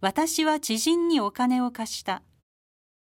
私は知人にお金を貸した。